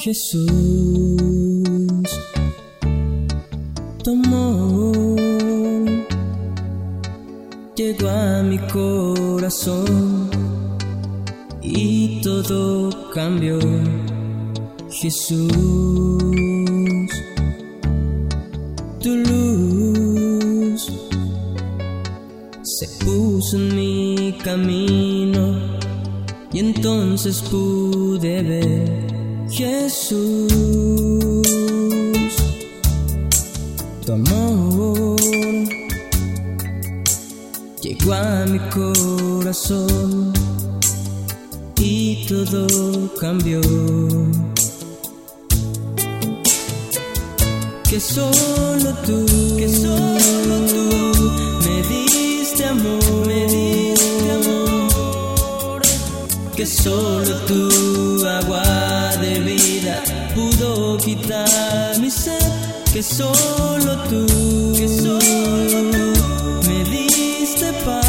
Jesús, tu amor llegó a mi corazón y todo cambió. Jesús, tu luz se puso en mi camino y entonces pude ver. Jesús, tu amor llegó a mi corazón y todo cambió. Que solo tú me diste amor, que solo tu agua de vida pudo quitar mi sed, que solo tú me diste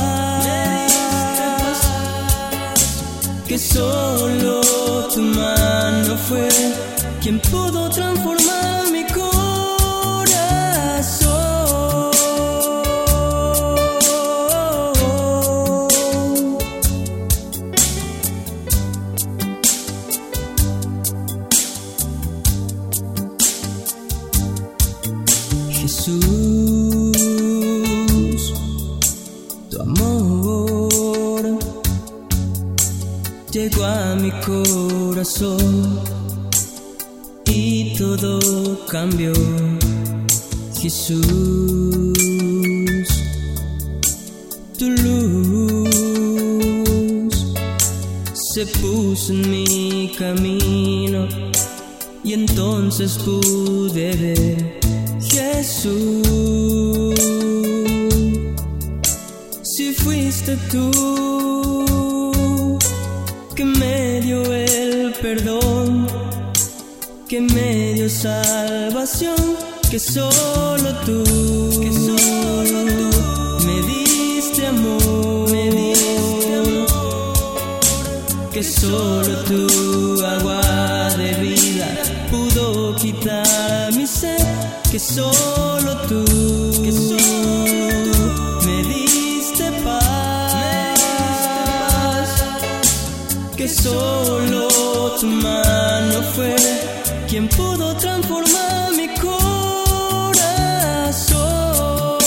paz, que solo tu mano fue quien pudo transformar mi corazón. Jesús, tu amor llegó a mi corazón y todo cambió. Jesús, tu luz se puso en mi camino y entonces pude ver. Jesús, si fuiste tú que me dio el perdón, que me dio salvación, que solo tú me diste amor, que solo tu agua de vida pudo quitar mi sed, que solo tú me diste paz, que solo tu mano fue quien pudo transformar mi corazón.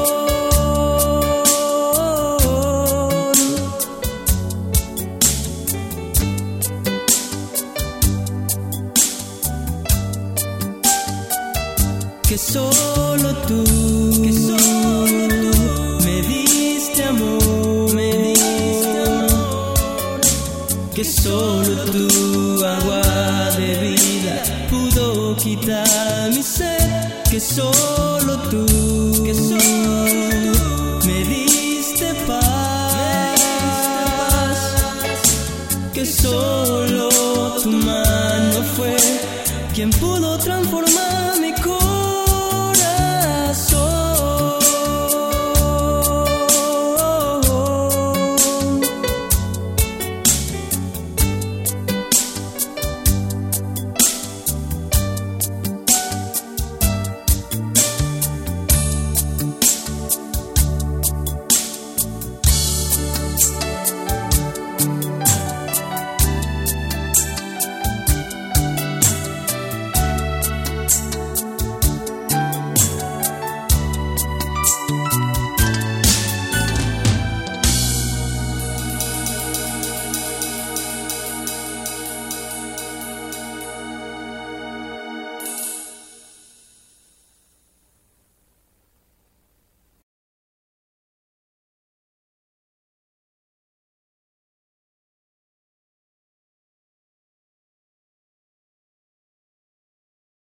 Que solo tú me diste amor, que solo tu agua de vida pudo quitar mi sed, que solo tú me diste paz, que solo tu mano fue quien pudo transformar